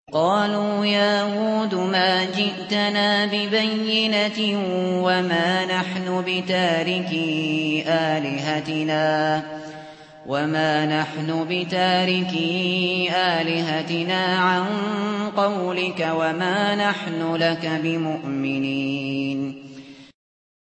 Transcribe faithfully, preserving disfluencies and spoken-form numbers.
قالوا يا هود ما جئتنا ببينة وما نحن بتاركي آلهتنا وما نحن بتاركي آلهتنا عن قولك وما نحن لك بمؤمنين